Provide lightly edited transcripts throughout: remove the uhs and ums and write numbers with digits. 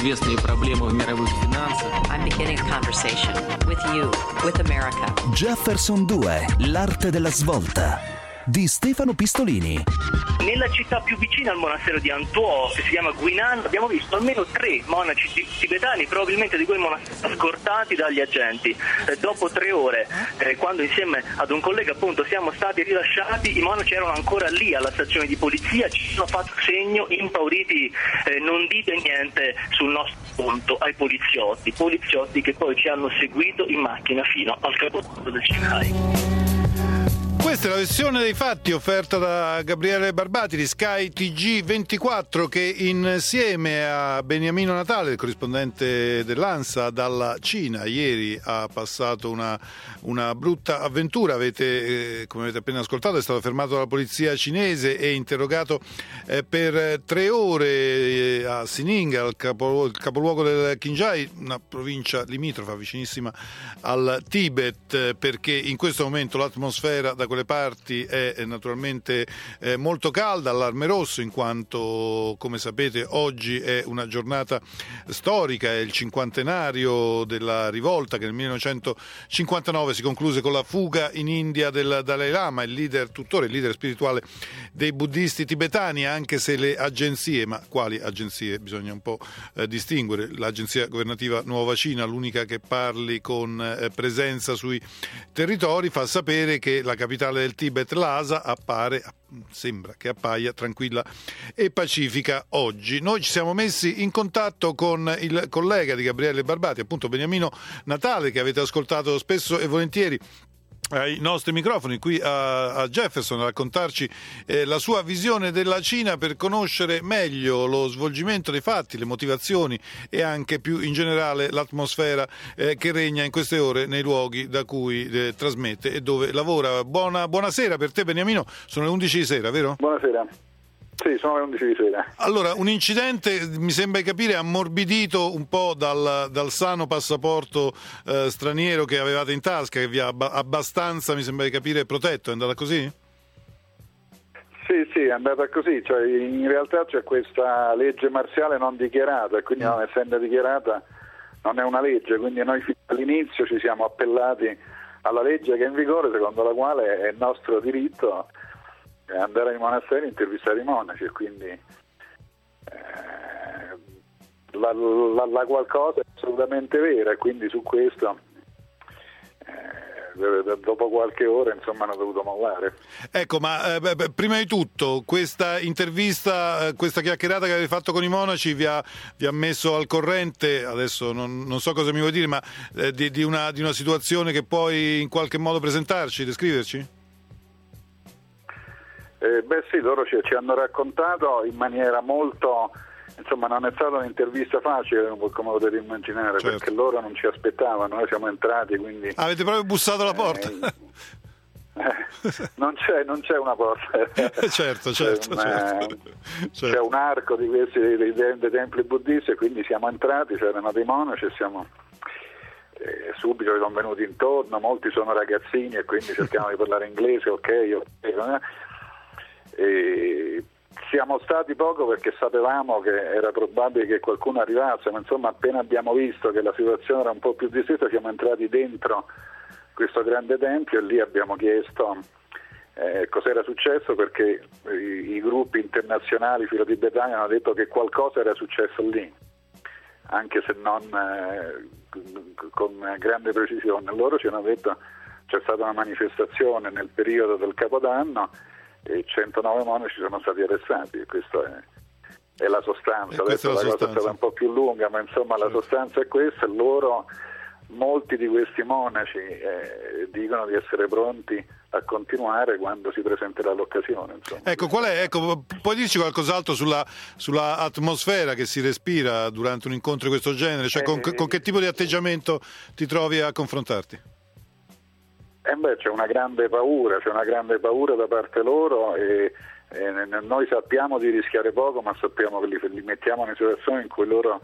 известные проблемы в мировых финансах. I'm beginning a conversation with you, with America. Jefferson 2, l'arte della svolta di Stefano Pistolini. Nella città più vicina al monastero di Antuò, che si chiama Guinan, abbiamo visto almeno 3 monaci tibetani, probabilmente di quei monasteri scortati dagli agenti. Dopo 3 ore, quando insieme ad un collega appunto siamo stati rilasciati, i monaci erano ancora lì alla stazione di polizia, ci hanno fatto segno impauriti, non dite niente sul nostro conto ai poliziotti che poi ci hanno seguito in macchina fino al capodanno del Shanghai. Questa è la versione dei fatti offerta da Gabriele Barbati di Sky TG24, che insieme a Beniamino Natale, il corrispondente dell'ANSA dalla Cina, ieri ha passato una brutta avventura. Come avete appena ascoltato, è stato fermato dalla polizia cinese e interrogato per 3 ore a Xining, il capoluogo del Qinghai, una provincia limitrofa vicinissima al Tibet, perché in questo momento l'atmosfera da quelle parti è naturalmente molto calda, allarme rosso, in quanto, come sapete, oggi è una giornata storica, è il cinquantenario della rivolta che nel 1959 si concluse con la fuga in India del Dalai Lama, tuttora il leader spirituale dei buddisti tibetani, anche se le agenzie, ma quali agenzie? Bisogna un po' distinguere. L'agenzia governativa Nuova Cina, l'unica che parli con presenza sui territori, fa sapere che la capitale del Tibet, Lhasa, sembra che appaia tranquilla e pacifica oggi. Noi ci siamo messi in contatto con il collega di Gabriele Barbati, appunto Beniamino Natale, che avete ascoltato spesso e volentieri ai nostri microfoni qui a Jefferson, a raccontarci la sua visione della Cina, per conoscere meglio lo svolgimento dei fatti, le motivazioni e anche più in generale l'atmosfera che regna in queste ore nei luoghi da cui trasmette e dove lavora. Buonasera per te, Beniamino, sono le 11 di sera, vero? Buonasera. Sì, sono le 11 di sera. Allora, un incidente, mi sembra di capire, ammorbidito un po' dal sano passaporto straniero che avevate in tasca, che vi ha abbastanza, mi sembra di capire, protetto. È andata così? Sì, è andata così. Cioè, in realtà c'è questa legge marziale non dichiarata, e quindi non essendo dichiarata non è una legge, quindi noi fino all'inizio ci siamo appellati alla legge che è in vigore, secondo la quale è nostro diritto andare ai monasteri e intervistare i monaci, e quindi la qualcosa è assolutamente vera, e quindi su questo dopo qualche ora hanno dovuto mollare. Ecco, ma prima di tutto questa intervista, questa chiacchierata che avete fatto con i monaci vi ha messo al corrente, adesso non so cosa mi vuoi dire, ma di una situazione che puoi in qualche modo presentarci, descriverci? Sì, loro ci hanno raccontato in maniera molto, non è stata un'intervista facile, come potete immaginare, certo, perché loro non ci aspettavano, noi siamo entrati, quindi avete proprio bussato alla porta. Non c'è una porta. certo. C'è un arco di questi dei templi buddisti, e quindi siamo entrati, c'erano dei monaci e subito sono venuti intorno, molti sono ragazzini e quindi cercavano di parlare inglese, ok. E siamo stati poco perché sapevamo che era probabile che qualcuno arrivasse, ma appena abbiamo visto che la situazione era un po' più distesa siamo entrati dentro questo grande tempio e lì abbiamo chiesto cos'era successo, perché i gruppi internazionali filotibetani hanno detto che qualcosa era successo lì, anche se non con grande precisione. Loro ci hanno detto c'è stata una manifestazione nel periodo del Capodanno e 109 monaci sono stati arrestati, e questa è la sostanza. Adesso la cosa è stata un po' più lunga, ma la sostanza è questa. Molti di questi monaci dicono di essere pronti a continuare quando si presenterà l'occasione. Ecco, puoi dirci qualcos'altro sulla atmosfera che si respira durante un incontro di questo genere? Cioè, con che tipo di atteggiamento ti trovi a confrontarti? C'è una grande paura da parte loro, e noi sappiamo di rischiare poco, ma sappiamo che li mettiamo in situazioni in cui loro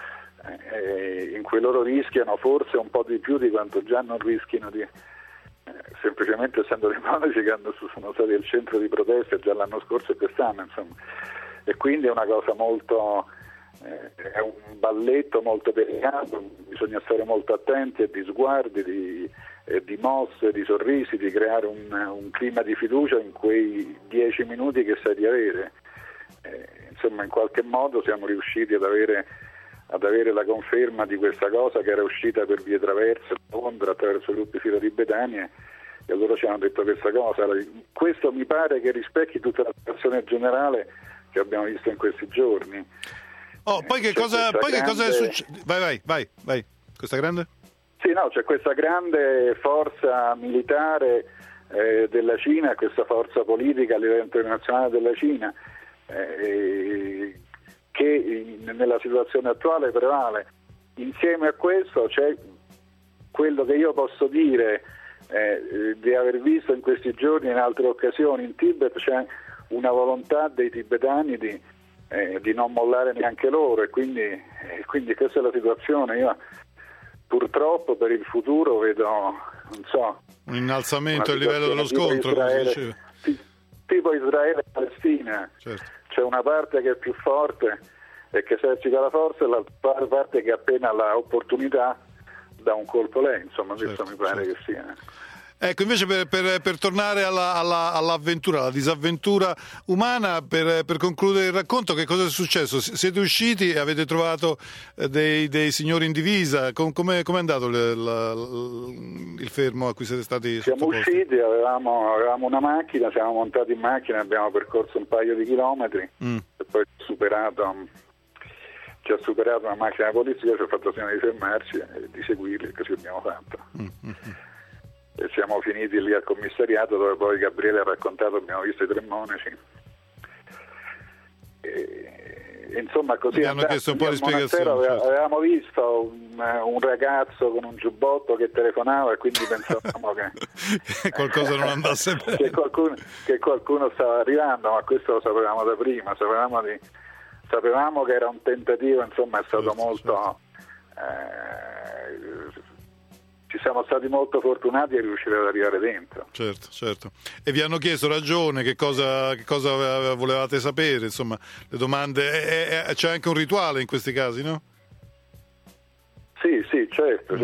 rischiano forse un po' di più di quanto già non rischino, semplicemente essendo dei monaci che sono stati al centro di proteste già l'anno scorso e quest'anno, e quindi è una cosa molto è un balletto molto delicato, bisogna stare molto attenti di sguardi, di mosse, di sorrisi, di creare un clima di fiducia in quei 10 minuti che sai di avere. Insomma, in qualche modo siamo riusciti ad avere la conferma di questa cosa che era uscita per vie traverse a Londra attraverso il gruppo Filo di Betania, e loro ci hanno detto questa cosa. Questo mi pare che rispecchi tutta la situazione generale che abbiamo visto in questi giorni. Poi che cosa è successo? Vai. Questa grande? Sì, no, c'è questa grande forza militare della Cina, questa forza politica a livello internazionale della Cina, che nella situazione attuale prevale. Insieme a questo c'è quello che io posso dire di aver visto in questi giorni in altre occasioni in Tibet, c'è una volontà dei tibetani di non mollare neanche loro, e quindi questa è la situazione. Io purtroppo per il futuro vedo, non so, un innalzamento del livello dello scontro, tipo Israele e Palestina. Certo. C'è una parte che è più forte e che esercita la forza, e l'altra parte che appena ha l'opportunità dà un colpo lei, insomma, questo mi pare che sia. Ecco, invece per tornare all'avventura, alla disavventura umana, per concludere il racconto, che cosa è successo? Siete usciti e avete trovato dei signori in divisa? Come è andato il fermo a cui siete stati Siamo sottoposti? usciti, avevamo una macchina, siamo montati in macchina, abbiamo percorso un paio di chilometri e poi ci ha superato una macchina di polizia, ci ha fatto segno di fermarci e di seguirli, e così abbiamo fatto. E siamo finiti lì al commissariato, dove poi Gabriele ha raccontato, abbiamo visto i 3 monaci. E insomma, così mi hanno chiesto un po' di spiegazioni. Certo. Avevamo visto un ragazzo con un giubbotto che telefonava, e quindi pensavamo che qualcosa non andasse bene, che qualcuno stava arrivando, ma questo lo sapevamo da prima. Sapevamo che era un tentativo, insomma, è stato molto. Ci siamo stati molto fortunati a riuscire ad arrivare dentro. Certo. E vi hanno chiesto ragione, che cosa volevate sapere, insomma, le domande. C'è anche un rituale in questi casi, no? Sì, certo.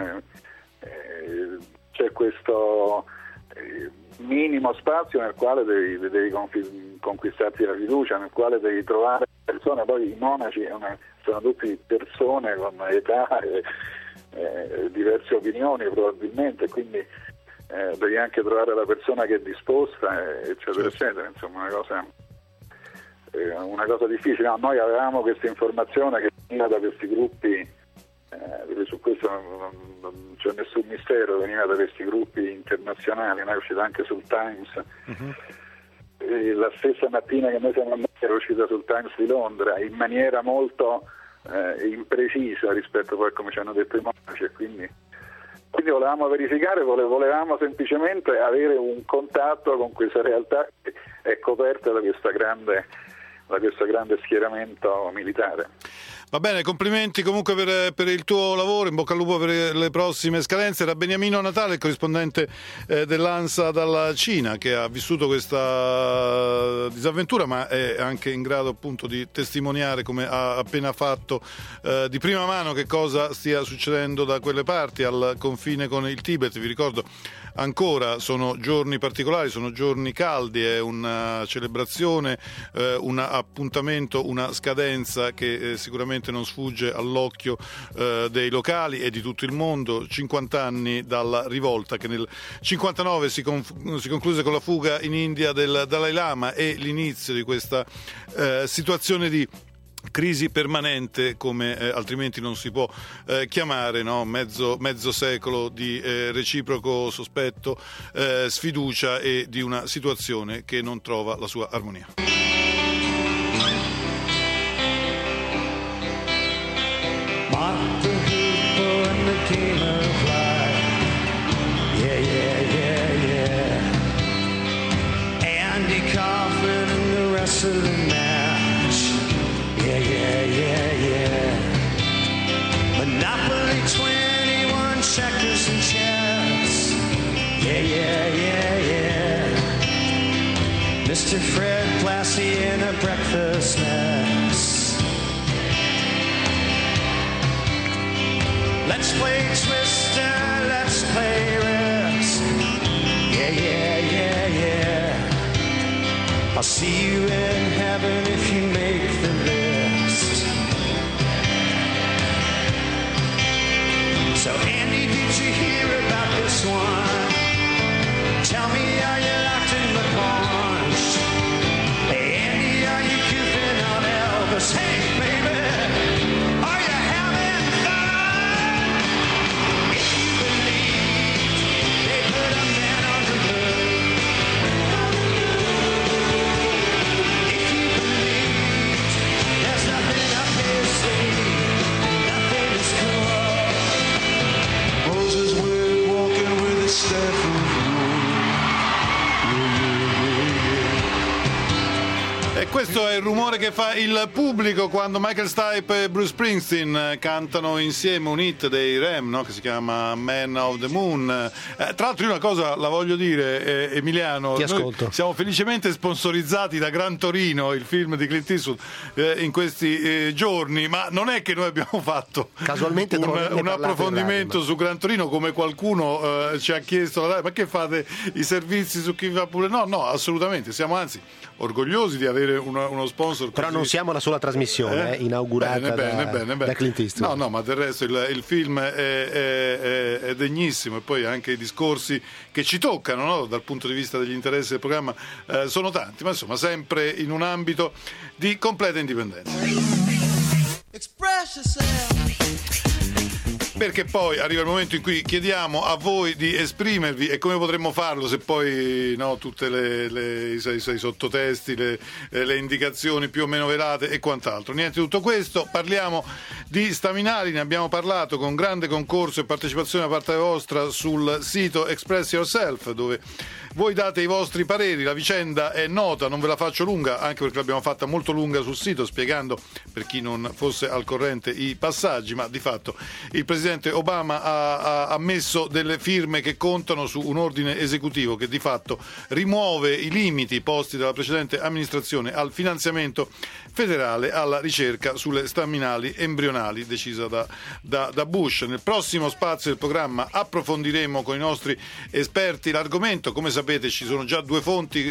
C'è questo minimo spazio nel quale devi conquistarti la fiducia, nel quale devi trovare persone. Poi i monaci sono tutti persone con età diverse opinioni probabilmente, quindi devi anche trovare la persona che è disposta, eccetera, eccetera. Insomma, una cosa difficile. No, noi avevamo questa informazione che veniva da questi gruppi, su questo non c'è nessun mistero, veniva da questi gruppi internazionali, è uscita anche sul Times. E la stessa mattina che noi siamo andati era uscita sul Times di Londra in maniera molto imprecisa rispetto poi a come ci hanno detto i monaci, e quindi volevamo verificare, volevamo semplicemente avere un contatto con questa realtà che è coperta da questo grande schieramento militare. Va bene, complimenti comunque per il tuo lavoro, in bocca al lupo per le prossime scadenze. Era Beniamino Natale, il corrispondente dell'ANSA dalla Cina, che ha vissuto questa disavventura, ma è anche in grado appunto di testimoniare, come ha appena fatto, di prima mano che cosa stia succedendo da quelle parti, al confine con il Tibet. Vi ricordo ancora, sono giorni particolari, sono giorni caldi, è una celebrazione, un appuntamento, una scadenza che sicuramente non sfugge all'occhio dei locali e di tutto il mondo. 50 anni dalla rivolta che nel 59 si concluse con la fuga in India del Dalai Lama, e l'inizio di questa situazione di crisi permanente, come altrimenti non si può chiamare, no? Mezzo secolo di reciproco sospetto, sfiducia e di una situazione che non trova la sua armonia. Mark the hoopoe and the gamer fly. Yeah. Andy Kaufman and the wrestling match. Yeah. Monopoly 21, checkers and chess. Yeah. Mr. Fred Blassie in a breakfast mess. Let's play Twister, let's play Risk. Yeah, yeah, yeah, yeah. I'll see you in heaven if you make the list. So Andy, did you hear about this one? Tell me, are you locked in the paunch? Hey Andy, are you goofing on Elvis? Hey baby, are you having fun? If you believe they put a man on the moon, if you believe there's nothing up his sleeve, nothing is cool. Moses went walking with a staff of E questo è il rumore che fa il pubblico quando Michael Stipe e Bruce Springsteen cantano insieme un hit dei Rem, no? Che si chiama Man of the Moon. Tra l'altro io una cosa la voglio dire, Emiliano, ti ascolto. Noi siamo felicemente sponsorizzati da Gran Torino, il film di Clint Eastwood, in questi giorni, ma non è che noi abbiamo fatto casualmente un approfondimento su Gran Torino come qualcuno ci ha chiesto, ma che fate i servizi su chi va pure? No, assolutamente, siamo anzi orgogliosi di avere uno sponsor così. Però non siamo la sola trasmissione inaugurata da Clint Eastwood. No, ma del resto il film è degnissimo, e poi anche i discorsi che ci toccano, no? Dal punto di vista degli interessi del programma sono tanti, ma insomma sempre in un ambito di completa indipendenza. Express yourself. Perché poi arriva il momento in cui chiediamo a voi di esprimervi, e come potremmo farlo se poi tutte i sottotesti, le indicazioni più o meno velate e quant'altro. Niente di tutto questo, parliamo di staminali, ne abbiamo parlato con grande concorso e partecipazione da parte vostra sul sito Express Yourself, dove voi date i vostri pareri. La vicenda è nota, non ve la faccio lunga, anche perché l'abbiamo fatta molto lunga sul sito, spiegando, per chi non fosse al corrente, i passaggi, ma di fatto il presidente Obama ha messo delle firme che contano su un ordine esecutivo che di fatto rimuove i limiti posti dalla precedente amministrazione al finanziamento federale alla ricerca sulle staminali embrionali decisa da Bush. Nel prossimo spazio del programma approfondiremo con i nostri esperti l'argomento. Come sapete ci sono già due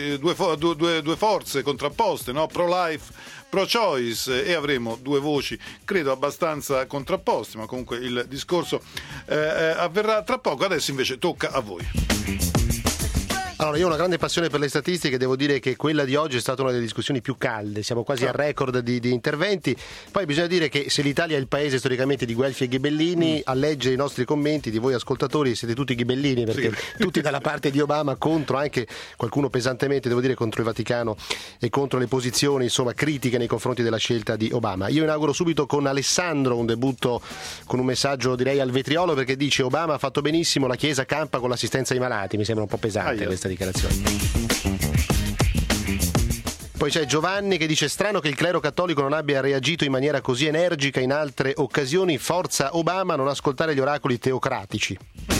forze contrapposte, no? Pro-life, pro-choice, e avremo due voci credo abbastanza contrapposte, ma comunque il discorso avverrà tra poco. Adesso invece tocca a voi. Allora, io ho una grande passione per le statistiche, devo dire che quella di oggi è stata una delle discussioni più calde, siamo quasi al record di interventi. Poi bisogna dire che se l'Italia è il paese storicamente di Guelfi e Ghibellini, a leggere i nostri commenti di voi ascoltatori siete tutti ghibellini, perché tutti dalla parte di Obama, contro anche qualcuno pesantemente, devo dire, contro il Vaticano e contro le posizioni insomma critiche nei confronti della scelta di Obama. Io inauguro subito con Alessandro un debutto con un messaggio direi al vetriolo, perché dice: Obama ha fatto benissimo, la Chiesa campa con l'assistenza ai malati. Mi sembra un po' pesante questa dichiarazione. Poi c'è Giovanni che dice: strano che il clero cattolico non abbia reagito in maniera così energica in altre occasioni, forza Obama, non ascoltare gli oracoli teocratici.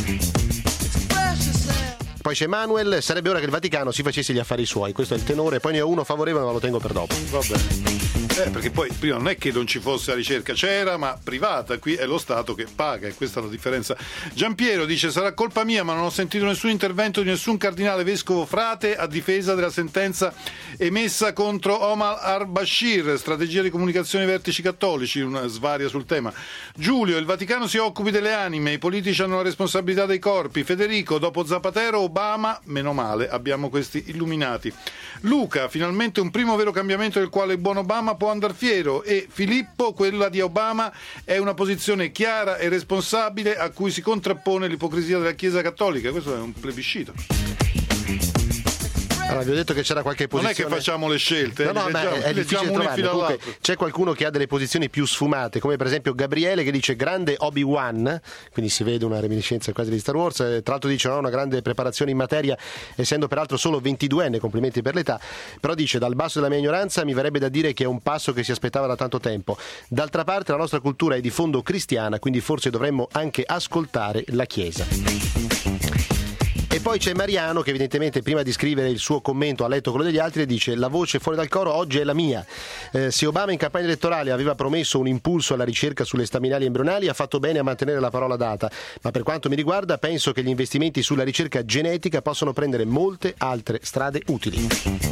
Poi c'è Manuel: sarebbe ora che il Vaticano si facesse gli affari suoi. Questo è il tenore. Poi ne ho uno favorevole, ma lo tengo per dopo. Va bene. Perché poi prima non è che non ci fosse la ricerca, c'era, ma privata. Qui è lo Stato che paga, e questa è la differenza. Giampiero dice: sarà colpa mia, ma non ho sentito nessun intervento di nessun cardinale, vescovo, frate a difesa della sentenza emessa contro Omar al-Bashir. Strategia di comunicazione ai vertici cattolici, una svaria sul tema. Giulio: il Vaticano si occupi delle anime, i politici hanno la responsabilità dei corpi. Federico: dopo Zapatero, Obama, meno male, abbiamo questi illuminati. Luca: finalmente un primo vero cambiamento del quale il buon Obama può andar fiero. E Filippo: quella di Obama è una posizione chiara e responsabile a cui si contrappone l'ipocrisia della Chiesa Cattolica. Questo è un plebiscito. Allora, vi ho detto che c'era qualche posizione. Non è che facciamo le scelte, no, è difficile trovarle. Comunque, c'è qualcuno che ha delle posizioni più sfumate, come per esempio Gabriele, che dice grande Obi-Wan, quindi si vede una reminiscenza quasi di Star Wars. Tra l'altro dice non ha una grande preparazione in materia, essendo peraltro solo 22enne, complimenti per l'età, però dice: dal basso della mia ignoranza mi verrebbe da dire che è un passo che si aspettava da tanto tempo. D'altra parte la nostra cultura è di fondo cristiana, quindi forse dovremmo anche ascoltare la Chiesa. E E poi c'è Mariano che evidentemente prima di scrivere il suo commento ha letto quello degli altri e dice: la voce fuori dal coro oggi è la mia. Se Obama in campagna elettorale aveva promesso un impulso alla ricerca sulle staminali embrionali, ha fatto bene a mantenere la parola data, ma per quanto mi riguarda penso che gli investimenti sulla ricerca genetica possono prendere molte altre strade utili.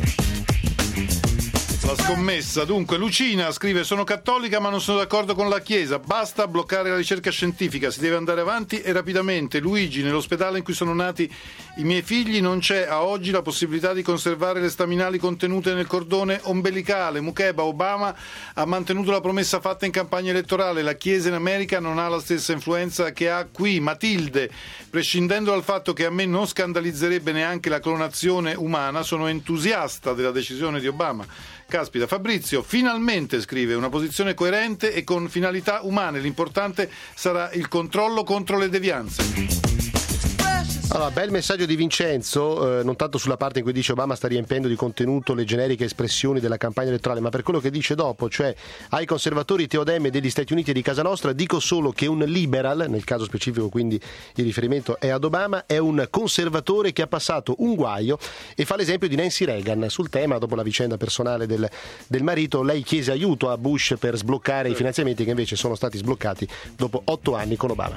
La scommessa. Dunque, Lucina scrive: sono cattolica ma non sono d'accordo con la Chiesa, basta bloccare la ricerca scientifica, si deve andare avanti e rapidamente. Luigi, nell'ospedale in cui sono nati i miei figli non c'è a oggi la possibilità di conservare le staminali contenute nel cordone ombelicale. Mukeba, Obama ha mantenuto la promessa fatta in campagna elettorale, la Chiesa in America non ha la stessa influenza che ha qui. Matilde, prescindendo dal fatto che a me non scandalizzerebbe neanche la clonazione umana, sono entusiasta della decisione di Obama. Caspita. Fabrizio, finalmente, scrive, una posizione coerente e con finalità umane, l'importante sarà il controllo contro le devianze. Allora, bel messaggio di Vincenzo, non tanto sulla parte in cui dice Obama sta riempiendo di contenuto le generiche espressioni della campagna elettorale, ma per quello che dice dopo, cioè ai conservatori teodemme degli Stati Uniti e di casa nostra dico solo che un liberal, nel caso specifico quindi il riferimento è ad Obama, è un conservatore che ha passato un guaio, e fa l'esempio di Nancy Reagan sul tema. Dopo la vicenda personale del marito, lei chiese aiuto a Bush per sbloccare i finanziamenti che invece sono stati sbloccati dopo 8 anni con Obama.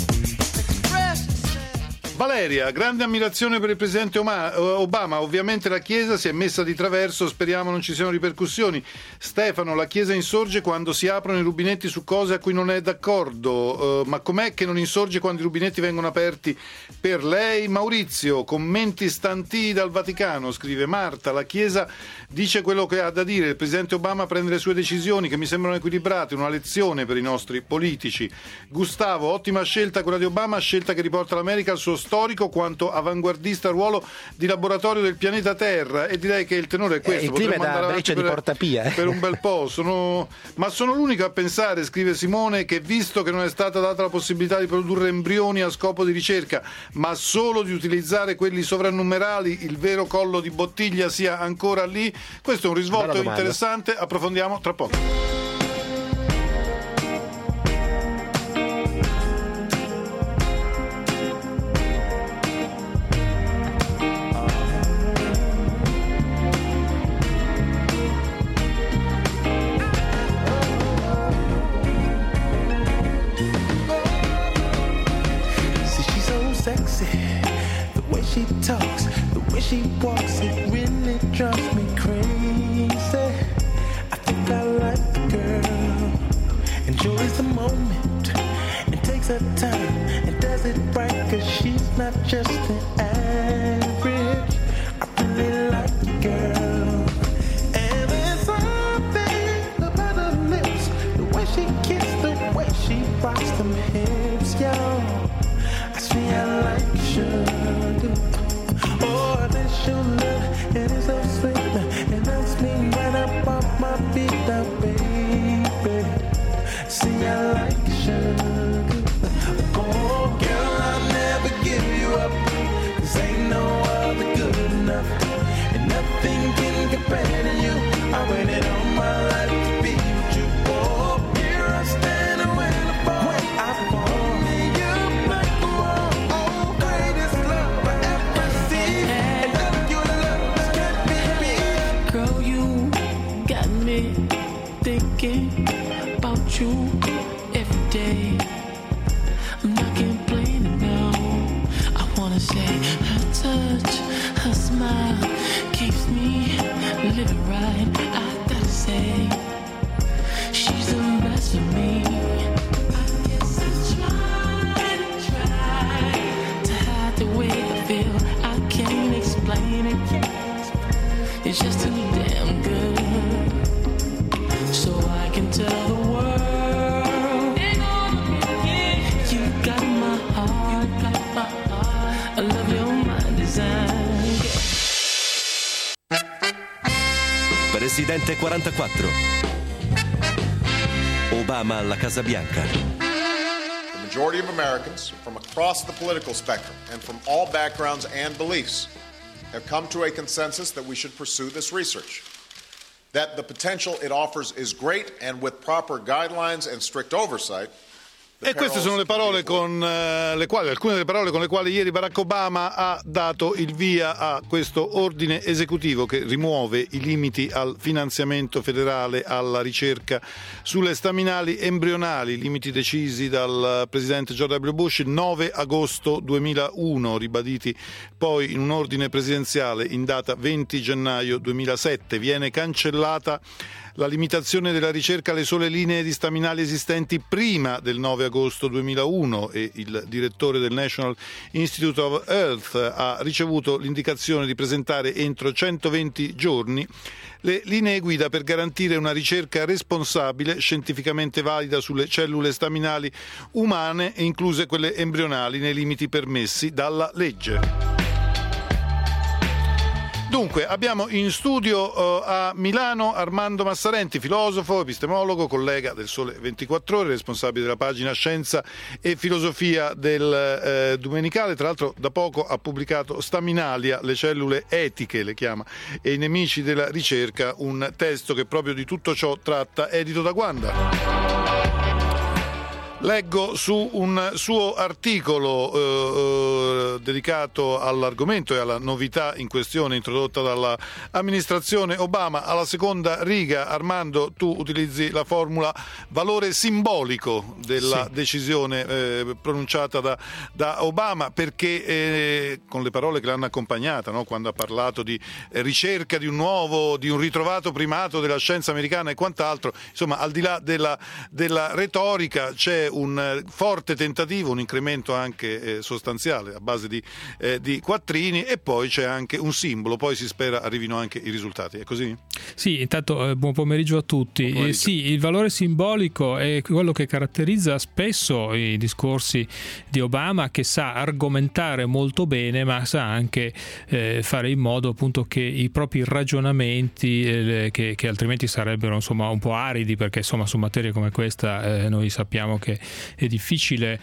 Valeria, grande ammirazione per il presidente Obama, ovviamente la Chiesa si è messa di traverso, speriamo non ci siano ripercussioni. Stefano, la Chiesa insorge quando si aprono i rubinetti su cose a cui non è d'accordo, ma com'è che non insorge quando i rubinetti vengono aperti per lei? Maurizio, commenti stantii dal Vaticano, scrive Marta, la Chiesa dice quello che ha da dire, il presidente Obama prende le sue decisioni che mi sembrano equilibrate, una lezione per i nostri politici. Gustavo, ottima scelta quella di Obama, scelta che riporta l'America al suo storico quanto avanguardista ruolo di laboratorio del pianeta Terra, e direi che il tenore è questo. Il clima è da Breccia di Portapia per un bel po'. Ma sono l'unico a pensare, scrive Simone, che visto che non è stata data la possibilità di produrre embrioni a scopo di ricerca, ma solo di utilizzare quelli sovrannumerali, il vero collo di bottiglia sia ancora lì. Questo è un risvolto interessante, approfondiamo tra poco. She talks, the way she walks, it really drives me crazy. I think I like the girl, enjoys the moment, and takes her time, and does it right, cause she's not just an average. I really like the girl, and there's something about her lips, the way she kisses, the way she rocks them hips, yo. I see I like sugar. Oh, this your love, it is so sweet, it knocks me right up off my feet now, baby. See, I like sugar. Oh, girl, I'll never give you up, 'cause ain't no other good enough, and nothing can compare to you. I waited all my life to be with you. Oh, here I stand and when I fall, I fall. Thinking about you every day. I'm not complaining, no. I wanna say her touch, her smile keeps me living right. I gotta say, she's the best of me. I guess I try to hide the way I feel. I can't explain it. It's just too damn good. So I can tell the world, you got my heart, I love your mind design. Presidente 44. Obama alla Casa Bianca. The majority of Americans from across the political spectrum and from all backgrounds and beliefs have come to a consensus that we should pursue this research. That the potential it offers is great, and with proper guidelines and strict oversight, E queste sono le parole alcune delle parole con le quali ieri Barack Obama ha dato il via a questo ordine esecutivo che rimuove i limiti al finanziamento federale alla ricerca sulle staminali embrionali, limiti decisi dal presidente George W. Bush il 9 agosto 2001, ribaditi poi in un ordine presidenziale in data 20 gennaio 2007. Viene cancellata la limitazione della ricerca alle sole linee di staminali esistenti prima del 9 agosto 2001 e il direttore del National Institute of Health ha ricevuto l'indicazione di presentare entro 120 giorni le linee guida per garantire una ricerca responsabile, scientificamente valida sulle cellule staminali umane, incluse quelle embrionali, nei limiti permessi dalla legge. Dunque, abbiamo in studio a Milano Armando Massarenti, filosofo, epistemologo, collega del Sole 24 Ore, responsabile della pagina Scienza e Filosofia del Domenicale. Tra l'altro da poco ha pubblicato Staminalia, le cellule etiche, le chiama, e i nemici della ricerca, un testo che proprio di tutto ciò tratta, edito da Guanda. Leggo su un suo articolo dedicato all'argomento e alla novità in questione introdotta dall'amministrazione Obama. Alla seconda riga, Armando, tu utilizzi la formula valore simbolico della decisione pronunciata da Obama, perché con le parole che l'hanno accompagnata, no? Quando ha parlato di ricerca di un ritrovato primato della scienza americana e quant'altro, insomma, al di là della retorica c'è un forte tentativo, un incremento anche sostanziale a base di quattrini, e poi c'è anche un simbolo, poi si spera arrivino anche i risultati. È così? Sì, intanto buon pomeriggio a tutti. Buon pomeriggio. Sì, il valore simbolico è quello che caratterizza spesso i discorsi di Obama, che sa argomentare molto bene, ma sa anche fare in modo appunto che i propri ragionamenti che altrimenti sarebbero insomma un po' aridi, perché insomma su materie come questa noi sappiamo che è difficile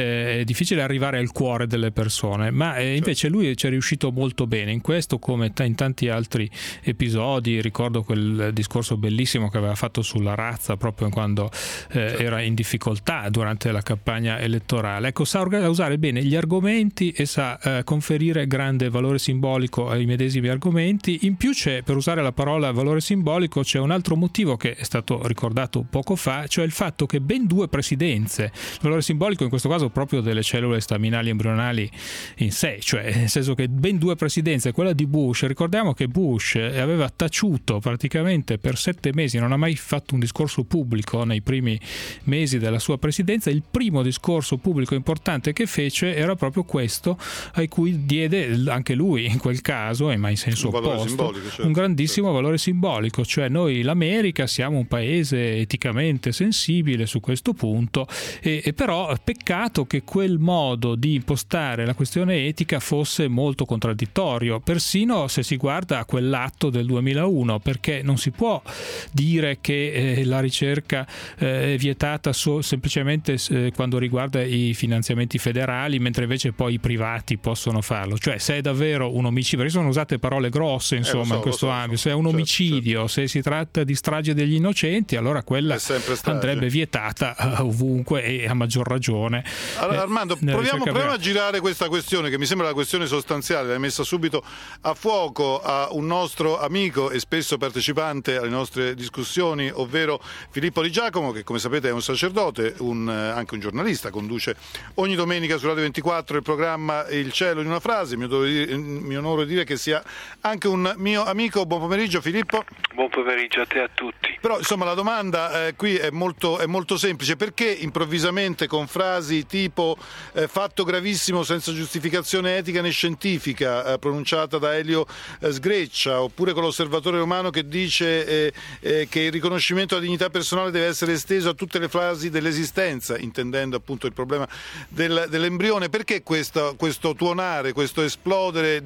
arrivare al cuore delle persone, ma invece lui ci è riuscito molto bene in questo, come in tanti altri episodi. Ricordo quel discorso bellissimo che aveva fatto sulla razza proprio quando era in difficoltà durante la campagna elettorale. Ecco, sa usare bene gli argomenti e sa conferire grande valore simbolico ai medesimi argomenti. In più c'è, per usare la parola valore simbolico, c'è un altro motivo che è stato ricordato poco fa, cioè il fatto che ben due presidenze, il valore simbolico in questo caso proprio delle cellule staminali embrionali in sé, cioè nel senso che ben due presidenze, quella di Bush, ricordiamo che Bush aveva taciuto praticamente per 7 mesi, non ha mai fatto un discorso pubblico nei primi mesi della sua presidenza. Il primo discorso pubblico importante che fece era proprio questo, a cui diede anche lui in quel caso, ma in senso opposto, un grandissimo valore simbolico, cioè noi l'America siamo un paese eticamente sensibile su questo punto, e però peccato che quel modo di impostare la questione etica fosse molto contraddittorio, persino se si guarda a quell'atto del 2001, perché non si può dire che la ricerca è vietata semplicemente quando riguarda i finanziamenti federali, mentre invece poi i privati possono farlo. Cioè, se è davvero un omicidio, perché sono usate parole grosse insomma in questo ambito, se è un omicidio, se si tratta di strage degli innocenti, allora quella andrebbe vietata ovunque e a maggior ragione. Allora, Armando, proviamo a girare questa questione, che mi sembra la questione sostanziale, l'hai messa subito a fuoco a un nostro amico e spesso partecipante alle nostre discussioni, ovvero Filippo Di Giacomo, che come sapete è un sacerdote, anche un giornalista, conduce ogni domenica su Radio 24 il programma Il cielo in una frase. Mi onoro di dire che sia anche un mio amico. Buon pomeriggio Filippo. Buon pomeriggio a te e a tutti. Però insomma la domanda qui è molto semplice: perché improvvisamente con frasi tipo fatto gravissimo senza giustificazione etica né scientifica pronunciata da Elio Sgreccia, oppure con l'Osservatore Romano che dice che il riconoscimento della dignità personale deve essere esteso a tutte le fasi dell'esistenza, intendendo appunto il problema dell'embrione, perché questo tuonare, questo esplodere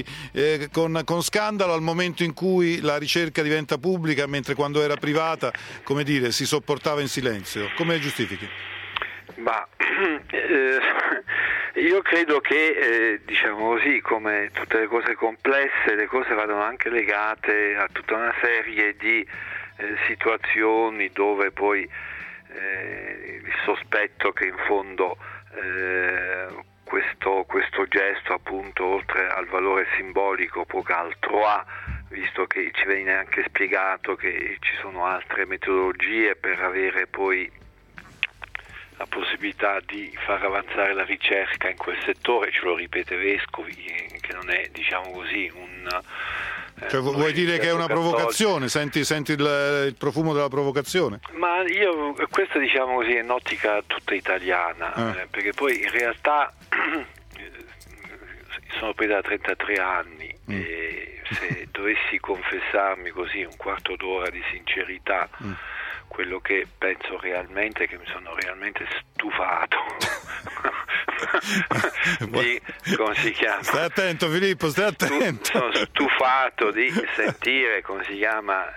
con scandalo al momento in cui la ricerca diventa pubblica, mentre quando era privata, come dire, si sopportava in silenzio? Come giustifichi? Io credo che, diciamo così, come tutte le cose complesse, le cose vadano anche legate a tutta una serie di situazioni dove poi il sospetto che in fondo questo gesto, appunto, oltre al valore simbolico, poco altro ha, visto che ci viene anche spiegato che ci sono altre metodologie per avere poi la possibilità di far avanzare la ricerca in quel settore, ce lo ripete Vescovi, che non è, diciamo così, cioè, vuoi dire che è una provocazione? Senti il profumo della provocazione? Ma questa, diciamo così, è un'ottica tutta italiana, perché poi in realtà sono qui da 33 anni e se dovessi confessarmi così un quarto d'ora di sincerità, quello che penso realmente è che mi sono realmente stufato di, come si chiama? Stai attento, Filippo, stai attento. Sono stufato di sentire, come si chiama,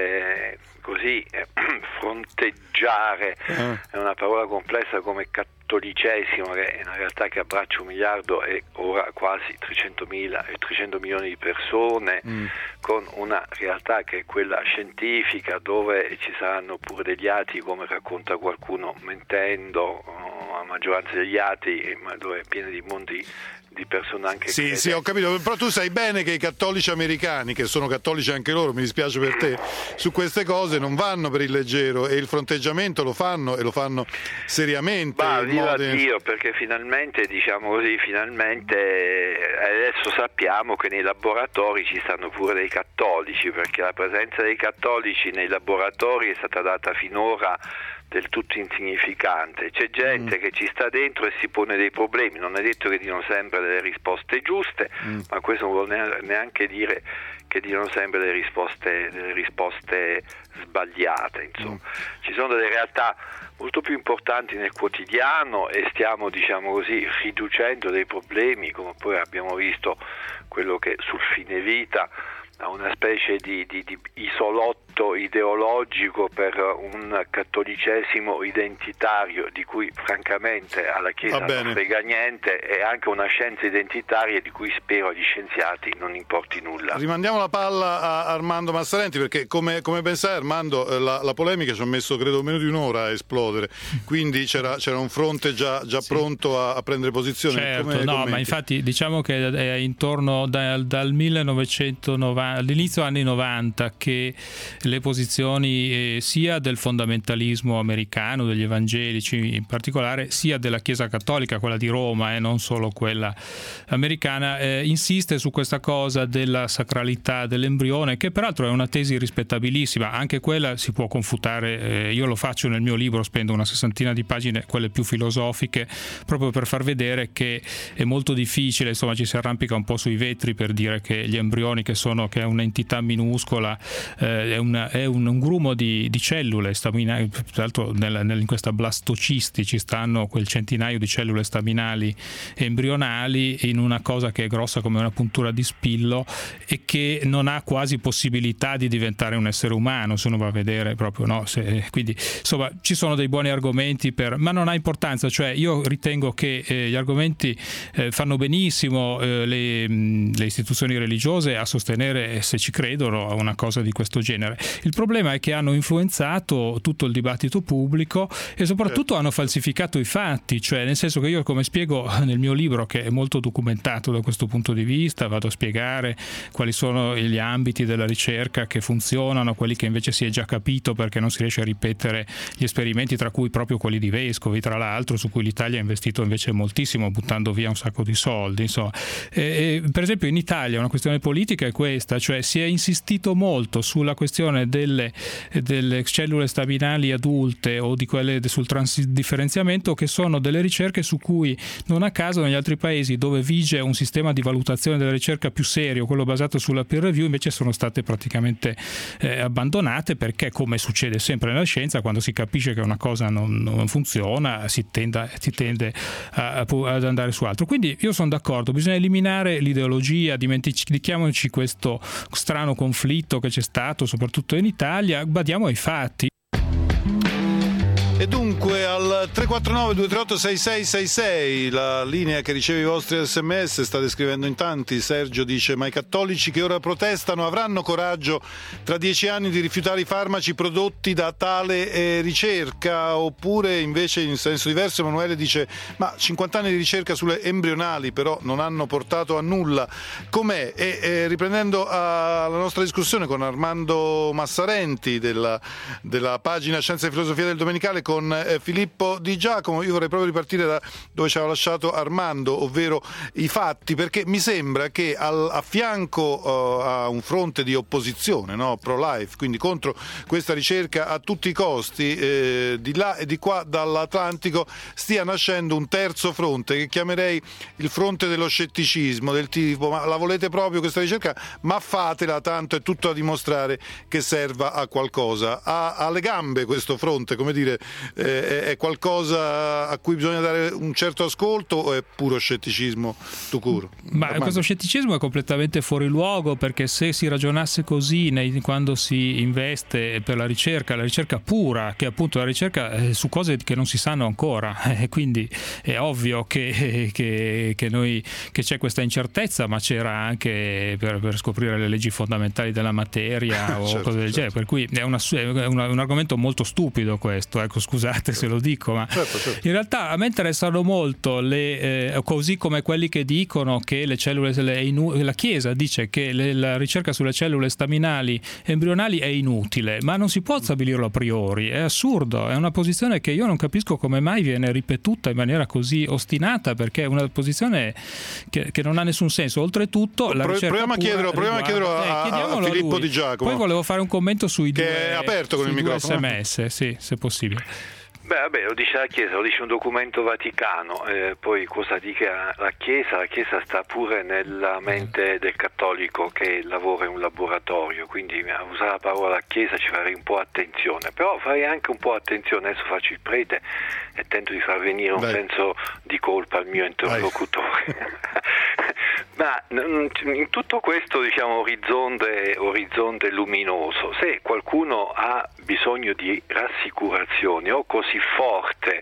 fronteggiare, è una parola complessa, come cattolicesimo, che è una realtà che abbraccia 1 miliardo e ora quasi 300 milioni di persone, con una realtà che è quella scientifica, dove ci saranno pure degli atei, come racconta qualcuno mentendo, la maggioranza degli atei, ma dove è piena di mondi di persone anche sì, ho capito, però tu sai bene che i cattolici americani, che sono cattolici anche loro, mi dispiace per te, su queste cose non vanno per il leggero, e il fronteggiamento lo fanno, e lo fanno seriamente. Viva Dio, perché finalmente, diciamo così, adesso sappiamo che nei laboratori ci stanno pure dei cattolici, perché la presenza dei cattolici nei laboratori è stata data finora del tutto insignificante. C'è gente che ci sta dentro e si pone dei problemi, non è detto che diano sempre delle risposte giuste, ma questo non vuol neanche dire che diano sempre delle risposte sbagliate, insomma. Ci sono delle realtà molto più importanti nel quotidiano e stiamo, diciamo così, riducendo dei problemi, come poi abbiamo visto quello che sul fine vita, a una specie di isolotto ideologico per un cattolicesimo identitario, di cui francamente alla Chiesa non frega niente, e anche una scienza identitaria di cui spero agli scienziati non importi nulla. Rimandiamo la palla a Armando Massarenti, perché come ben sai, Armando, la polemica ci ha messo credo meno di un'ora a esplodere, quindi c'era un fronte già pronto a prendere posizione. Certo, ma infatti diciamo che è intorno dal 1990, all'inizio anni 90, che le posizioni sia del fondamentalismo americano, degli evangelici in particolare, sia della Chiesa cattolica, quella di Roma, non solo quella americana, insiste su questa cosa della sacralità dell'embrione, che peraltro è una tesi rispettabilissima, anche quella si può confutare, io lo faccio nel mio libro, spendo una 60ina di pagine, quelle più filosofiche, proprio per far vedere che è molto difficile, insomma ci si arrampica un po' sui vetri per dire che gli embrioni, che è un'entità minuscola, è un grumo di cellule staminali, tra l'altro in questa blastocisti ci stanno quel centinaio di cellule staminali embrionali in una cosa che è grossa come una puntura di spillo e che non ha quasi possibilità di diventare un essere umano, se uno va a vedere proprio, no? Quindi insomma ci sono dei buoni argomenti ma non ha importanza, cioè io ritengo che gli argomenti fanno benissimo le istituzioni religiose a sostenere, se ci credono, a una cosa di questo genere. Il problema è che hanno influenzato tutto il dibattito pubblico e soprattutto hanno falsificato i fatti, cioè nel senso che io, come spiego nel mio libro, che è molto documentato da questo punto di vista, vado a spiegare quali sono gli ambiti della ricerca che funzionano, quelli che invece si è già capito perché non si riesce a ripetere gli esperimenti, tra cui proprio quelli di Vescovi, tra l'altro, su cui l'Italia ha investito invece moltissimo, buttando via un sacco di soldi, insomma. Per esempio in Italia una questione politica è questa, cioè si è insistito molto sulla questione delle cellule staminali adulte o di quelle sul transdifferenziamento, che sono delle ricerche su cui non a caso negli altri paesi dove vige un sistema di valutazione della ricerca più serio, quello basato sulla peer review, invece sono state praticamente abbandonate, perché, come succede sempre nella scienza, quando si capisce che una cosa non funziona si tende ad andare su altro. Quindi io sono d'accordo, bisogna eliminare l'ideologia, dimentichiamoci questo strano conflitto che c'è stato soprattutto in Italia, badiamo ai fatti. E dunque al al 349-238-6666, la linea che riceve i vostri sms. State scrivendo in tanti. Sergio dice: ma i cattolici che ora protestano avranno coraggio tra 10 anni di rifiutare i farmaci prodotti da tale ricerca? Oppure invece in senso diverso Emanuele dice: ma 50 anni di ricerca sulle embrionali però non hanno portato a nulla. Com'è? E riprendendo la nostra discussione con Armando Massarenti della pagina Scienza e Filosofia del Domenicale, con Filippo Di Giacomo, io vorrei proprio ripartire da dove ci aveva lasciato Armando, ovvero i fatti, perché mi sembra che a fianco a un fronte di opposizione, no? Pro-life, quindi contro questa ricerca a tutti i costi, di là e di qua dall'Atlantico stia nascendo un terzo fronte che chiamerei il fronte dello scetticismo, del tipo: ma la volete proprio questa ricerca? Ma fatela, tanto è tutto a dimostrare che serva a qualcosa. Ha le gambe questo fronte, come dire, è qualcosa a cui bisogna dare un certo ascolto, o è puro scetticismo tout court? Ma questo scetticismo è completamente fuori luogo, perché se si ragionasse così quando si investe per la ricerca pura, che è appunto la ricerca su cose che non si sanno ancora, quindi è ovvio che c'è questa incertezza, ma c'era anche per scoprire le leggi fondamentali della materia o certo, cose del genere, per cui è un argomento molto stupido questo, ecco, scusate se lo dico, ma certo. In realtà a me interessano molto così come quelli che dicono che le cellule, la Chiesa dice che la ricerca sulle cellule staminali embrionali è inutile, ma non si può stabilirlo a priori, è assurdo, è una posizione che io non capisco come mai viene ripetuta in maniera così ostinata, perché è una posizione che non ha nessun senso. Oltretutto la ricerca proviamo a chiederlo a Filippo Di Giacomo. Poi volevo fare un commento sui che è aperto con il microfono, SMS, sì, se possibile. Beh, vabbè, lo dice la Chiesa, lo dice un documento vaticano, poi cosa dica la Chiesa? La Chiesa sta pure nella mente del cattolico che lavora in un laboratorio, quindi a usare la parola Chiesa ci farei un po' attenzione, però farei anche un po' attenzione, adesso faccio il prete e tento di far venire un senso di colpa al mio interlocutore. Ma in tutto questo, diciamo, orizzonte luminoso, se qualcuno ha bisogno di rassicurazioni o così forte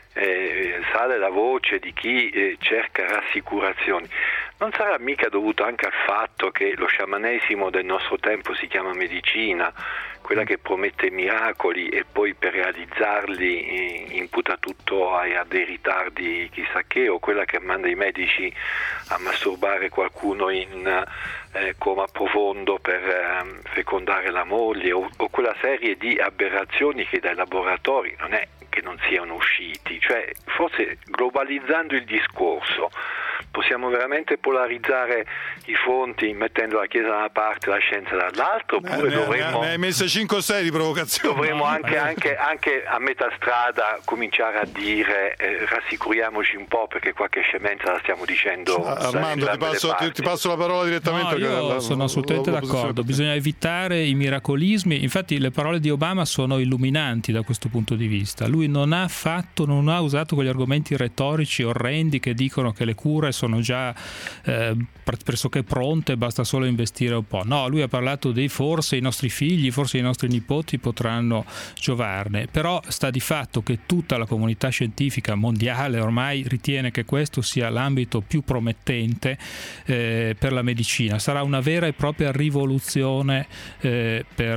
sale la voce di chi cerca rassicurazioni, non sarà mica dovuto anche al fatto che lo sciamanesimo del nostro tempo si chiama medicina, quella che promette miracoli e poi per realizzarli imputa tutto a dei ritardi chissà che, o quella che manda i medici a masturbare qualcuno in coma profondo per fecondare la moglie, o quella serie di aberrazioni che dai laboratori non è che non siano usciti, cioè forse globalizzando il discorso possiamo veramente polarizzare i fronti mettendo la Chiesa da una parte e la scienza dall'altra, oppure dovremmo... Ne hai messe 5 o 6 di provocazioni. Dovremmo anche a metà strada cominciare a dire rassicuriamoci un po', perché qualche scemenza la stiamo dicendo. Armando, ti passo la parola direttamente. No, io sono assolutamente d'accordo, bisogna evitare i miracolismi. Infatti le parole di Obama sono illuminanti da questo punto di vista. Lui non ha usato quegli argomenti retorici orrendi che dicono che le cure sono già pressoché pronte, basta solo investire un po'. No, lui ha parlato di forse i nostri figli, forse i nostri nipoti potranno giovarne, però sta di fatto che tutta la comunità scientifica mondiale ormai ritiene che questo sia l'ambito più promettente per la medicina. Sarà una vera e propria rivoluzione per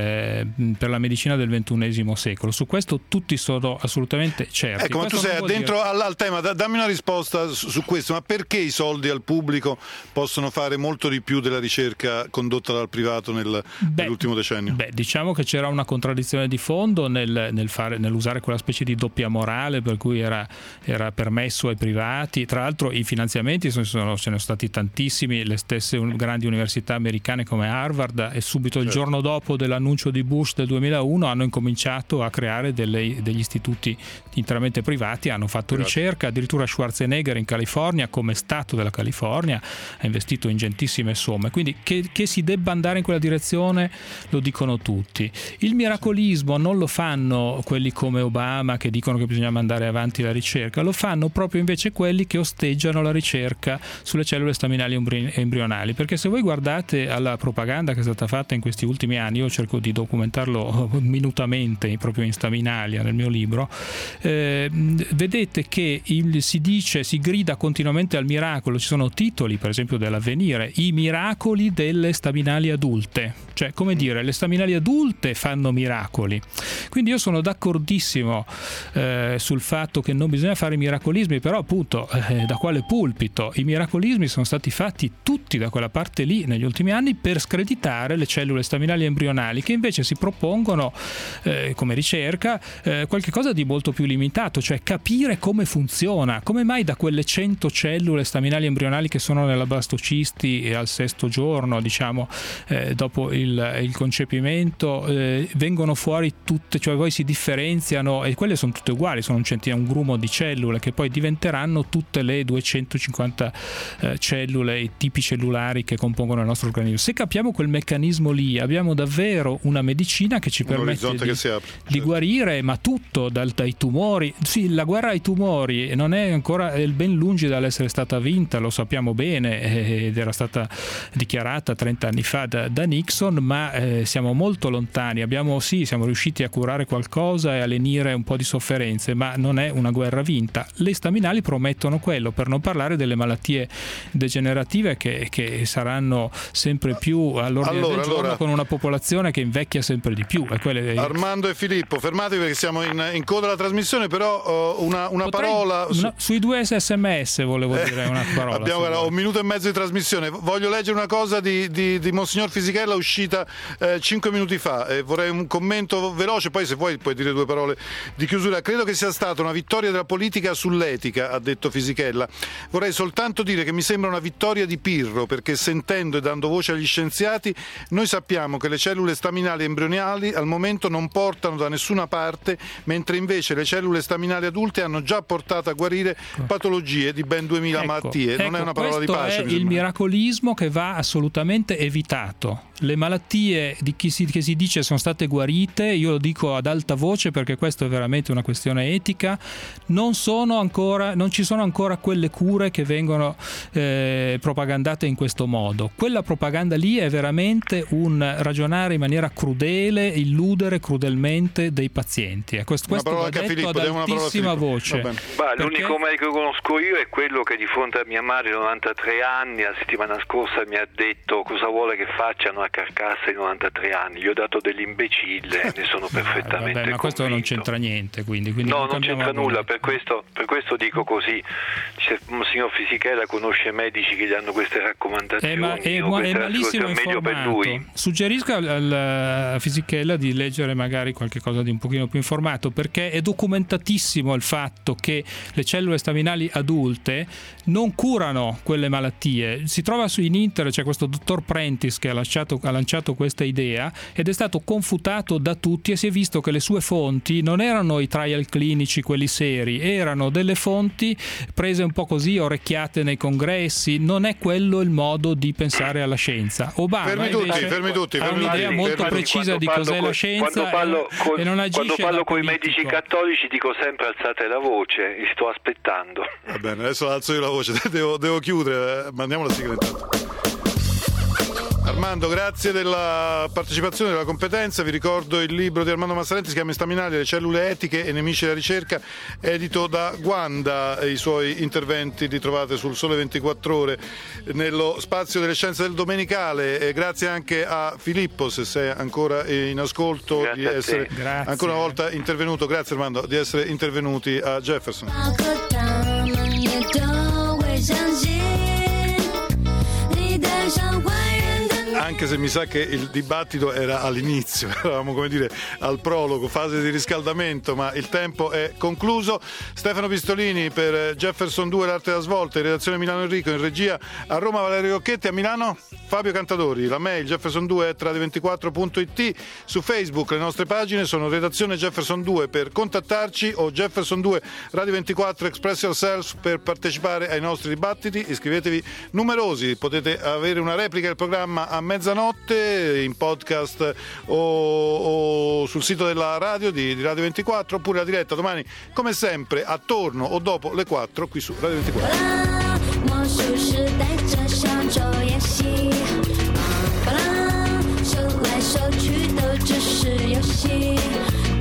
la medicina del XXI secolo. Su questo tutti sono assolutamente certi. Ecco, ma tu sei dentro al tema, dammi una risposta su questo, ma perché i soldi al pubblico possono fare molto di più della ricerca condotta dal privato nell'ultimo decennio? Diciamo che c'era una contraddizione di fondo nell'usare quella specie di doppia morale per cui era permesso ai privati. Tra l'altro i finanziamenti ce ne sono stati tantissimi, le stesse grandi università americane come Harvard, e subito il giorno dopo dell'annuncio di Bush del 2001 hanno incominciato a creare degli istituti interamente privati, hanno fatto ricerca, addirittura Schwarzenegger in California California, come Stato della California ha investito ingentissime somme, quindi che si debba andare in quella direzione lo dicono tutti. Il miracolismo non lo fanno quelli come Obama che dicono che bisogna mandare avanti la ricerca, lo fanno proprio invece quelli che osteggiano la ricerca sulle cellule staminali embrionali, perché se voi guardate alla propaganda che è stata fatta in questi ultimi anni, io cerco di documentarlo minutamente proprio in Staminalia nel mio libro, vedete che si grida continuamente al miracolo. Ci sono titoli per esempio dell'Avvenire, i miracoli delle staminali adulte, cioè come dire, le staminali adulte fanno miracoli. Quindi io sono d'accordissimo sul fatto che non bisogna fare miracolismi, però appunto da quale pulpito? I miracolismi sono stati fatti tutti da quella parte lì negli ultimi anni per screditare le cellule staminali embrionali, che invece si propongono come ricerca qualche cosa di molto più limitato, cioè capire come funziona, come mai da quelle 100 cellule staminali embrionali che sono nella blastocisti e al 6° giorno, diciamo, dopo il concepimento, vengono fuori tutte, cioè poi si differenziano e quelle sono tutte uguali, sono un grumo di cellule che poi diventeranno tutte le 250 cellule, i tipi cellulari che compongono il nostro organismo. Se capiamo quel meccanismo lì, abbiamo davvero una medicina che ci permette di guarire, ma tutto, dai tumori. Sì, la guerra ai tumori non è ancora ben lungi dall'essere stata vinta, lo sappiamo bene, ed era stata dichiarata 30 anni fa da Nixon, ma siamo molto lontani. Siamo riusciti a curare qualcosa e a lenire un po' di sofferenze, ma non è una guerra vinta. Le staminali promettono quello, per non parlare delle malattie degenerative che saranno sempre più all'ordine del giorno, con una popolazione che invecchia sempre di più. Armando e Filippo, fermatevi perché siamo in coda alla trasmissione, però una parola sui 2 SMS volevo dire una parola. Abbiamo 1 minuto e mezzo di trasmissione. Voglio leggere una cosa di Monsignor Fisichella uscita 5 minuti fa, vorrei un commento veloce, poi se vuoi puoi dire 2 parole di chiusura. Credo che sia stata una vittoria della politica sull'etica, ha detto Fisichella. Vorrei soltanto dire che mi sembra una vittoria di Pirro, perché sentendo e dando voce agli scienziati noi sappiamo che le cellule staminali embrionali al momento non portano da nessuna parte, mentre invece le cellule staminali adulte hanno già portato a guarire patologie di ben 2000 malattie. Non è una parola di pace. Questo è il miracolismo che va assolutamente evitato. Le malattie che si dice sono state guarite, io lo dico ad alta voce perché questo è veramente una questione etica, non ci sono ancora quelle cure che vengono propagandate in questo modo. Quella propaganda lì è veramente un ragionare in maniera crudele, illudere crudelmente dei pazienti. Questo va detto ad altissima voce. L'unico medico che conosco io è quello che di fronte a mia madre 93 anni la settimana scorsa mi ha detto cosa vuole che facciano a carcassa di 93 anni. Gli ho dato dell'imbecille, ne sono perfettamente ma questo non c'entra niente, quindi no, non c'entra nulla, per questo dico così. Se Monsignor Fisichella conosce medici che gli hanno queste raccomandazioni, è malissimo informato. Per lui. Suggerisco a Fisichella di leggere magari qualche cosa di un pochino più informato, perché è documentatissimo il fatto che le cellule staminali adulte non curano quelle malattie. Si trova in internet, c'è questo dottor Prentice che ha lanciato questa idea ed è stato confutato da tutti e si è visto che le sue fonti non erano i trial clinici, quelli seri, erano delle fonti prese un po' così, orecchiate nei congressi. Non è quello il modo di pensare alla scienza. Obama fermi tutti, ha un'idea molto precisa di cos'è la scienza e non agisce. Quando parlo con i medici cattolici dico sempre alzate la voce, vi sto aspettando. Va bene, adesso alzo io la voce, devo chiudere, mandiamo la sigla intanto. Armando, grazie della partecipazione, della competenza. Vi ricordo il libro di Armando Massarenti, si chiama Staminali, le cellule etiche e nemici della ricerca, edito da Guanda. I suoi interventi li trovate sul Sole 24 Ore nello spazio delle scienze del domenicale. E grazie anche a Filippo, se sei ancora in ascolto, grazie di essere ancora una volta intervenuto. Grazie Armando di essere intervenuti a Jefferson. anche se mi sa che il dibattito era all'inizio, eravamo come dire al prologo, fase di riscaldamento, ma il tempo è concluso. Stefano Pistolini per Jefferson 2 l'arte della svolta, in redazione Milano Enrico, in regia a Roma Valerio Cocchetti, a Milano Fabio Cantadori, la mail jefferson2@radio24.it, su Facebook le nostre pagine sono redazione Jefferson 2 per contattarci o Jefferson 2 Radio 24 Express Yourself per partecipare ai nostri dibattiti. Iscrivetevi numerosi, potete avere una replica del programma a mezzanotte in podcast o sul sito della radio di Radio 24, oppure la diretta domani come sempre attorno o dopo le 4 qui su Radio 24. 魔术师带着小丑演戏，手来手去都只是游戏。